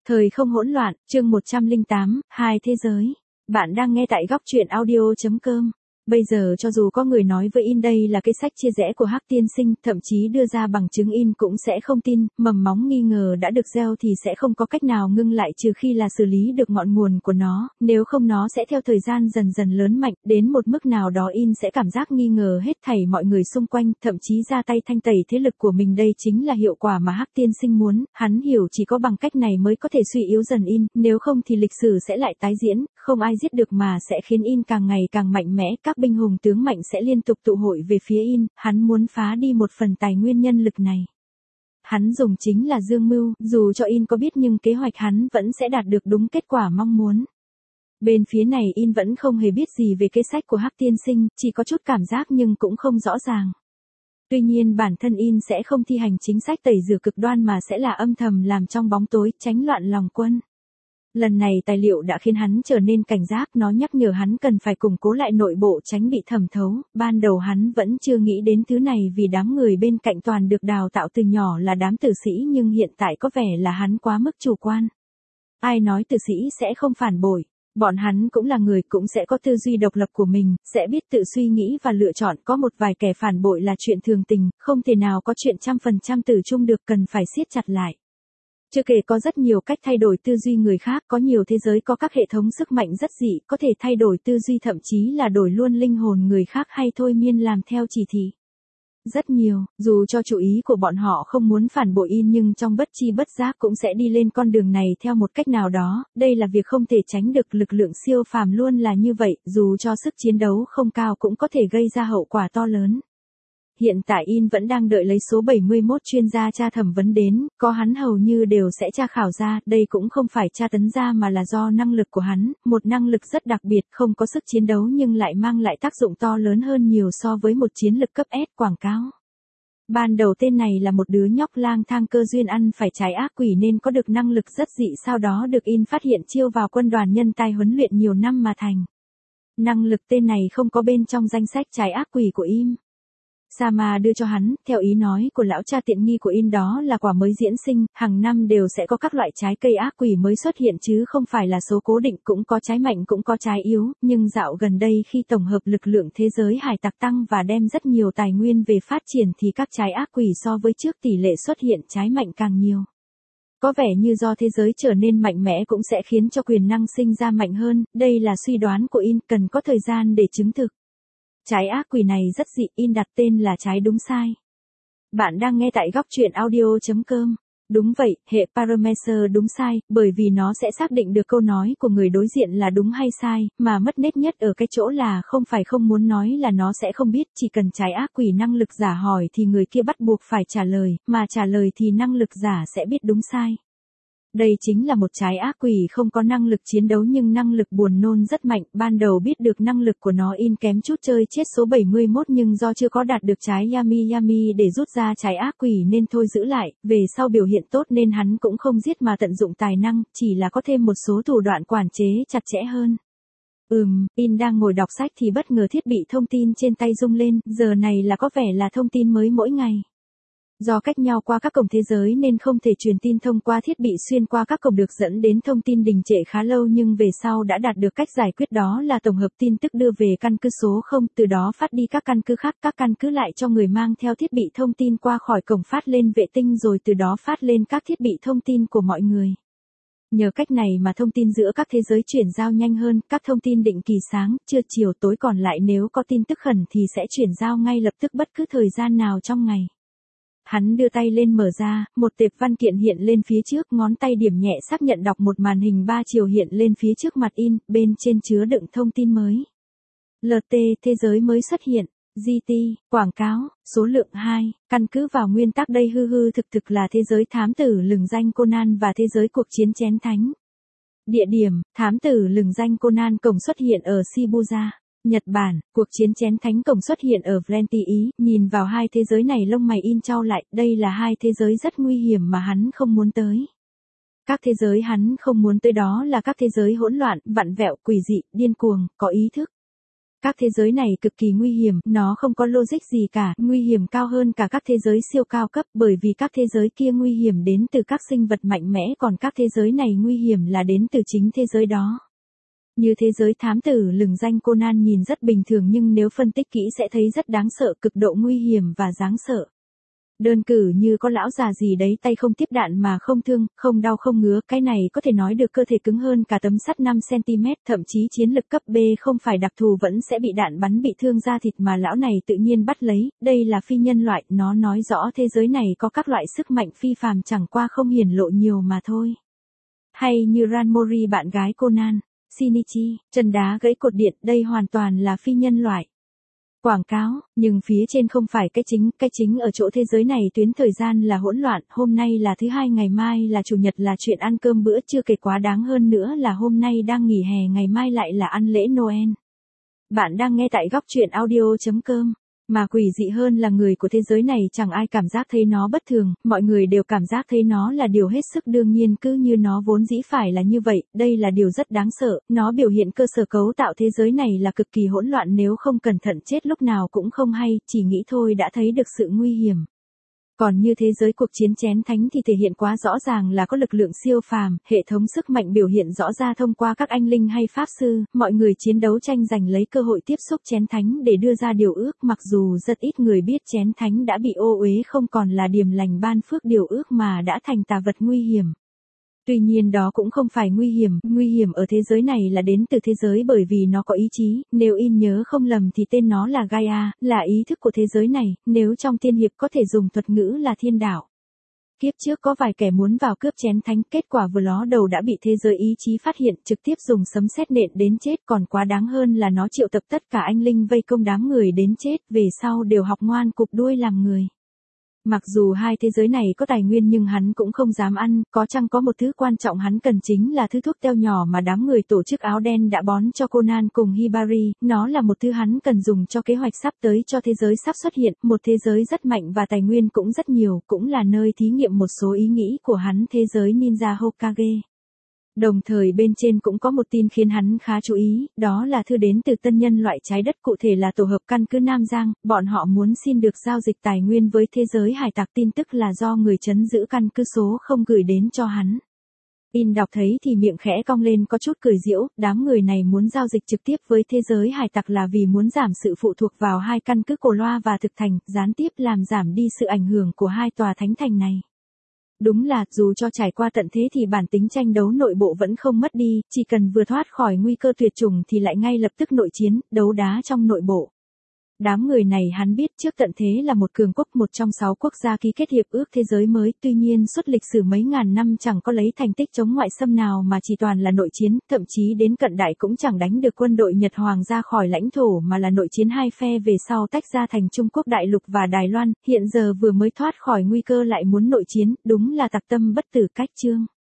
Thời không hỗn loạn, chương 108, hai thế giới. Bạn đang nghe tại góc truyện audio.com. Bây giờ cho dù có người nói với In đây là cái sách chia rẽ của Hắc tiên sinh, thậm chí đưa ra bằng chứng In cũng sẽ không tin, mầm móng nghi ngờ đã được gieo thì sẽ không có cách nào ngưng lại trừ khi là xử lý được ngọn nguồn của nó, nếu không nó sẽ theo thời gian dần dần lớn mạnh, đến một mức nào đó In sẽ cảm giác nghi ngờ hết thảy mọi người xung quanh, thậm chí ra tay thanh tẩy thế lực của mình. Đây chính là hiệu quả mà Hắc tiên sinh muốn, hắn hiểu chỉ có bằng cách này mới có thể suy yếu dần In, nếu không thì lịch sử sẽ lại tái diễn, không ai giết được mà sẽ khiến In càng ngày càng mạnh mẽ, các binh hùng tướng mạnh sẽ liên tục tụ hội về phía In, hắn muốn phá đi một phần tài nguyên nhân lực này. Hắn dùng chính là dương mưu, dù cho In có biết nhưng kế hoạch hắn vẫn sẽ đạt được đúng kết quả mong muốn. Bên phía này In vẫn không hề biết gì về kế sách của Hắc tiên sinh, chỉ có chút cảm giác nhưng cũng không rõ ràng. Tuy nhiên bản thân In sẽ không thi hành chính sách tẩy rửa cực đoan mà sẽ là âm thầm làm trong bóng tối, tránh loạn lòng quân. Lần này tài liệu đã khiến hắn trở nên cảnh giác, nó nhắc nhở hắn cần phải củng cố lại nội bộ tránh bị thẩm thấu, ban đầu hắn vẫn chưa nghĩ đến thứ này vì đám người bên cạnh toàn được đào tạo từ nhỏ là đám tử sĩ nhưng hiện tại có vẻ là hắn quá mức chủ quan. Ai nói tử sĩ sẽ không phản bội, bọn hắn cũng là người cũng sẽ có tư duy độc lập của mình, sẽ biết tự suy nghĩ và lựa chọn, có một vài kẻ phản bội là chuyện thường tình, không thể nào có chuyện 100% tử chung được, cần phải siết chặt lại. Chưa kể có rất nhiều cách thay đổi tư duy người khác, có nhiều thế giới có các hệ thống sức mạnh rất dị, có thể thay đổi tư duy thậm chí là đổi luôn linh hồn người khác hay thôi miên làm theo chỉ thị. Rất nhiều, dù cho chủ ý của bọn họ không muốn phản bội In nhưng trong bất chi bất giác cũng sẽ đi lên con đường này theo một cách nào đó, đây là việc không thể tránh được, lực lượng siêu phàm luôn là như vậy, dù cho sức chiến đấu không cao cũng có thể gây ra hậu quả to lớn. Hiện tại In vẫn đang đợi lấy số 71 chuyên gia tra thẩm vấn đến, có hắn hầu như đều sẽ tra khảo ra, đây cũng không phải tra tấn ra mà là do năng lực của hắn, một năng lực rất đặc biệt, không có sức chiến đấu nhưng lại mang lại tác dụng to lớn hơn nhiều so với một chiến lực cấp S quảng cáo. Ban đầu tên này là một đứa nhóc lang thang cơ duyên ăn phải trái ác quỷ nên có được năng lực rất dị, sau đó được In phát hiện chiêu vào quân đoàn nhân tài huấn luyện nhiều năm mà thành. Năng lực tên này không có bên trong danh sách trái ác quỷ của In. Sama đưa cho hắn, theo ý nói của lão cha tiện nghi của In đó là quả mới diễn sinh, hàng năm đều sẽ có các loại trái cây ác quỷ mới xuất hiện chứ không phải là số cố định, cũng có trái mạnh cũng có trái yếu, nhưng dạo gần đây khi tổng hợp lực lượng thế giới hải tặc tăng và đem rất nhiều tài nguyên về phát triển thì các trái ác quỷ so với trước tỷ lệ xuất hiện trái mạnh càng nhiều. Có vẻ như do thế giới trở nên mạnh mẽ cũng sẽ khiến cho quyền năng sinh ra mạnh hơn, đây là suy đoán của In, cần có thời gian để chứng thực. Trái ác quỷ này rất dị, In đặt tên là trái đúng sai. Bạn đang nghe tại góc truyện audio.com. Đúng vậy, hệ parameter đúng sai, bởi vì nó sẽ xác định được câu nói của người đối diện là đúng hay sai, mà mất nét nhất ở cái chỗ là không phải không muốn nói là nó sẽ không biết, chỉ cần trái ác quỷ năng lực giả hỏi thì người kia bắt buộc phải trả lời, mà trả lời thì năng lực giả sẽ biết đúng sai. Đây chính là một trái ác quỷ không có năng lực chiến đấu nhưng năng lực buồn nôn rất mạnh, ban đầu biết được năng lực của nó In kém chút chơi chết số 71 nhưng do chưa có đạt được trái Yami để rút ra trái ác quỷ nên thôi giữ lại, về sau biểu hiện tốt nên hắn cũng không giết mà tận dụng tài năng, chỉ là có thêm một số thủ đoạn quản chế chặt chẽ hơn. In đang ngồi đọc sách thì bất ngờ thiết bị thông tin trên tay rung lên, giờ này là có vẻ là thông tin mới mỗi ngày. Do cách nhau qua các cổng thế giới nên không thể truyền tin thông qua thiết bị xuyên qua các cổng được dẫn đến thông tin đình trệ khá lâu nhưng về sau đã đạt được cách giải quyết, đó là tổng hợp tin tức đưa về căn cứ số 0, từ đó phát đi các căn cứ khác, các căn cứ lại cho người mang theo thiết bị thông tin qua khỏi cổng phát lên vệ tinh rồi từ đó phát lên các thiết bị thông tin của mọi người. Nhờ cách này mà thông tin giữa các thế giới chuyển giao nhanh hơn, các thông tin định kỳ sáng, trưa, chiều, tối, còn lại nếu có tin tức khẩn thì sẽ chuyển giao ngay lập tức bất cứ thời gian nào trong ngày. Hắn đưa tay lên mở ra, một tệp văn kiện hiện lên phía trước, ngón tay điểm nhẹ xác nhận đọc, một màn hình 3 chiều hiện lên phía trước mặt In, bên trên chứa đựng thông tin mới. LT, thế giới mới xuất hiện. GT, quảng cáo, số lượng 2, căn cứ vào nguyên tắc đây hư thực là thế giới thám tử lừng danh Conan và thế giới cuộc chiến chén thánh. Địa điểm, thám tử lừng danh Conan cổng xuất hiện ở Shibuya, Nhật Bản, cuộc chiến chén thánh cổng xuất hiện ở Vlenti Ý, nhìn vào hai thế giới này lông mày In chau lại, đây là hai thế giới rất nguy hiểm mà hắn không muốn tới. Các thế giới hắn không muốn tới đó là các thế giới hỗn loạn, vặn vẹo, quỷ dị, điên cuồng, có ý thức. Các thế giới này cực kỳ nguy hiểm, nó không có logic gì cả, nguy hiểm cao hơn cả các thế giới siêu cao cấp bởi vì các thế giới kia nguy hiểm đến từ các sinh vật mạnh mẽ còn các thế giới này nguy hiểm là đến từ chính thế giới đó. Như thế giới thám tử lừng danh Conan nhìn rất bình thường nhưng nếu phân tích kỹ sẽ thấy rất đáng sợ, cực độ nguy hiểm và đáng sợ. Đơn cử như có lão già gì đấy tay không tiếp đạn mà không thương, không đau không ngứa, cái này có thể nói được cơ thể cứng hơn cả tấm sắt 5cm, thậm chí chiến lực cấp B không phải đặc thù vẫn sẽ bị đạn bắn bị thương da thịt mà lão này tự nhiên bắt lấy, đây là phi nhân loại, nó nói rõ thế giới này có các loại sức mạnh phi phàm chẳng qua không hiển lộ nhiều mà thôi. Hay như Ranmori bạn gái Conan, Shinichi, chân đá gãy cột điện, đây hoàn toàn là phi nhân loại. Quảng cáo, nhưng phía trên không phải cái chính ở chỗ thế giới này tuyến thời gian là hỗn loạn, hôm nay là thứ hai ngày mai là chủ nhật là chuyện ăn cơm bữa chưa kể quá đáng hơn nữa là hôm nay đang nghỉ hè ngày mai lại là ăn lễ Noel. Bạn đang nghe tại góc truyện audio.com. Mà quỷ dị hơn là người của thế giới này chẳng ai cảm giác thấy nó bất thường, mọi người đều cảm giác thấy nó là điều hết sức đương nhiên cứ như nó vốn dĩ phải là như vậy, đây là điều rất đáng sợ, nó biểu hiện cơ sở cấu tạo thế giới này là cực kỳ hỗn loạn nếu không cẩn thận chết lúc nào cũng không hay, chỉ nghĩ thôi đã thấy được sự nguy hiểm. Còn như thế giới cuộc chiến chén thánh thì thể hiện quá rõ ràng là có lực lượng siêu phàm, hệ thống sức mạnh biểu hiện rõ ra thông qua các anh linh hay pháp sư, mọi người chiến đấu tranh giành lấy cơ hội tiếp xúc chén thánh để đưa ra điều ước mặc dù rất ít người biết chén thánh đã bị ô uế không còn là điềm lành ban phước điều ước mà đã thành tà vật nguy hiểm. Tuy nhiên đó cũng không phải nguy hiểm ở thế giới này là đến từ thế giới bởi vì nó có ý chí, nếu in nhớ không lầm thì tên nó là Gaia, là ý thức của thế giới này, nếu trong tiên hiệp có thể dùng thuật ngữ là thiên đạo. Kiếp trước có vài kẻ muốn vào cướp chén thánh, kết quả vừa ló đầu đã bị thế giới ý chí phát hiện, trực tiếp dùng sấm sét nện đến chết, còn quá đáng hơn là nó triệu tập tất cả anh linh vây công đám người đến chết, về sau đều học ngoan cụp đuôi làm người. Mặc dù hai thế giới này có tài nguyên nhưng hắn cũng không dám ăn, có chăng có một thứ quan trọng hắn cần chính là thứ thuốc teo nhỏ mà đám người tổ chức áo đen đã bón cho Conan cùng Hibari, nó là một thứ hắn cần dùng cho kế hoạch sắp tới cho thế giới sắp xuất hiện, một thế giới rất mạnh và tài nguyên cũng rất nhiều, cũng là nơi thí nghiệm một số ý nghĩ của hắn thế giới ninja Hokage. Đồng thời bên trên cũng có một tin khiến hắn khá chú ý, đó là thư đến từ tân nhân loại trái đất cụ thể là tổ hợp căn cứ Nam Giang, bọn họ muốn xin được giao dịch tài nguyên với thế giới hải tặc tin tức là do người trấn giữ căn cứ số không gửi đến cho hắn. In đọc thấy thì miệng khẽ cong lên có chút cười giễu, đám người này muốn giao dịch trực tiếp với thế giới hải tặc là vì muốn giảm sự phụ thuộc vào hai căn cứ Cổ Loa và Thực Thành, gián tiếp làm giảm đi sự ảnh hưởng của hai tòa thánh thành này. Đúng là, dù cho trải qua tận thế thì bản tính tranh đấu nội bộ vẫn không mất đi, chỉ cần vừa thoát khỏi nguy cơ tuyệt chủng thì lại ngay lập tức nội chiến, đấu đá trong nội bộ. Đám người này hắn biết trước tận thế là một cường quốc, một trong 6 quốc gia ký kết hiệp ước thế giới mới, tuy nhiên suốt lịch sử mấy ngàn năm chẳng có lấy thành tích chống ngoại xâm nào mà chỉ toàn là nội chiến, thậm chí đến cận đại cũng chẳng đánh được quân đội Nhật Hoàng ra khỏi lãnh thổ mà là nội chiến hai phe về sau tách ra thành Trung Quốc đại lục và Đài Loan, hiện giờ vừa mới thoát khỏi nguy cơ lại muốn nội chiến, đúng là tặc tâm bất tử cách chương.